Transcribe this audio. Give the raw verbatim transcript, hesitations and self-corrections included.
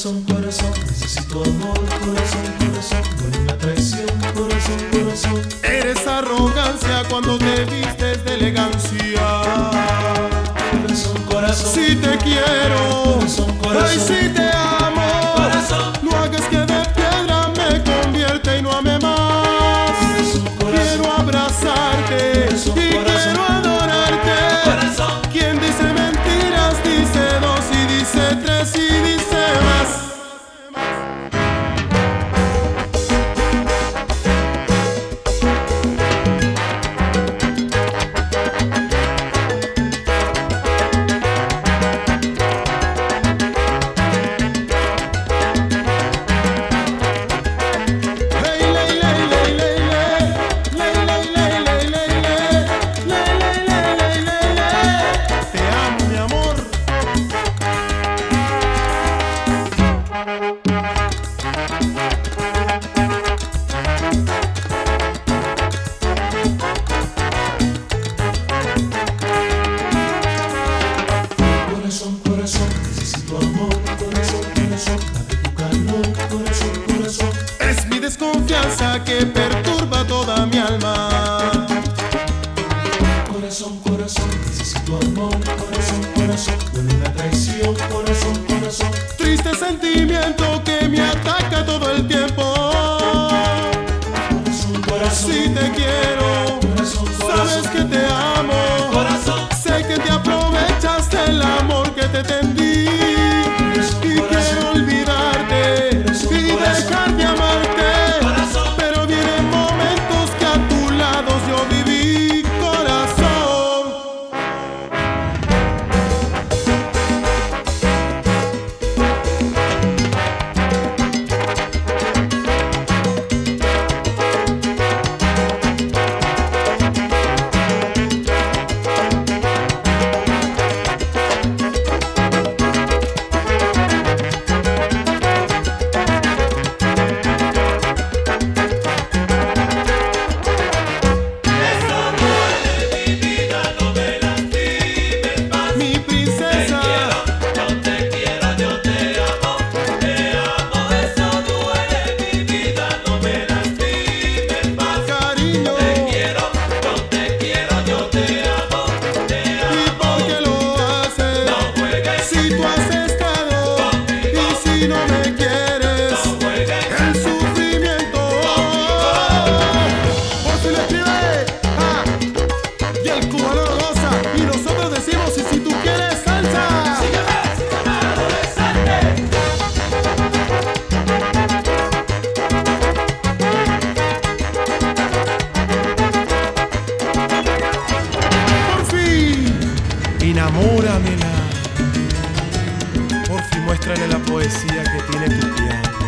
Corazón, corazón, necesito amor. Corazón, corazón, no hay una traición. Corazón, corazón, eres arrogancia cuando te vistes de elegancia. Corazón, corazón, si te quiero, corazón, corazón, ay, si te amo, corazón, no hagas que de piedra me convierta y no ame más. Corazón, corazón, quiero abrazarte corazón, y corazón, quiero adorarte. Corazón, quien dice mentiras dice dos y dice tres y dice más. Corazón, corazón, necesito amor. Corazón, corazón, dame tu calor. Corazón, corazón, es mi desconfianza que perturba toda mi alma. Corazón, corazón, necesito amor. Corazón, corazón, no hay una traición. Corazón, corazón, Triste sentimiento que me ataca todo el tiempo. corazón, corazón, Si te quiero, corazón, sabes que te amo. corazón, Sé que te aprovechas del amor que te tendí. Y quiero olvidarte y dejar de amarte. Pero vienen momentos que a tu lado yo viví, corazón. Mi princesa, yo te quiero, yo te amo, te amo, eso duele mi vida, no me lastimes más. cariño, Te quiero, yo te quiero, yo te amo, te ¿y amo. por qué lo haces? No juegues, Si tú has estado y si no me quieres, no juegues. el sufrimiento. Por si lo escribe, ah, y el cubano lo goza, y nosotros decimos, y si tú quieres salsa. Sígueme, sígueme, adolescente. Por fin, enamóramela. Por fin, muéstrale la poesía que tiene tu piel.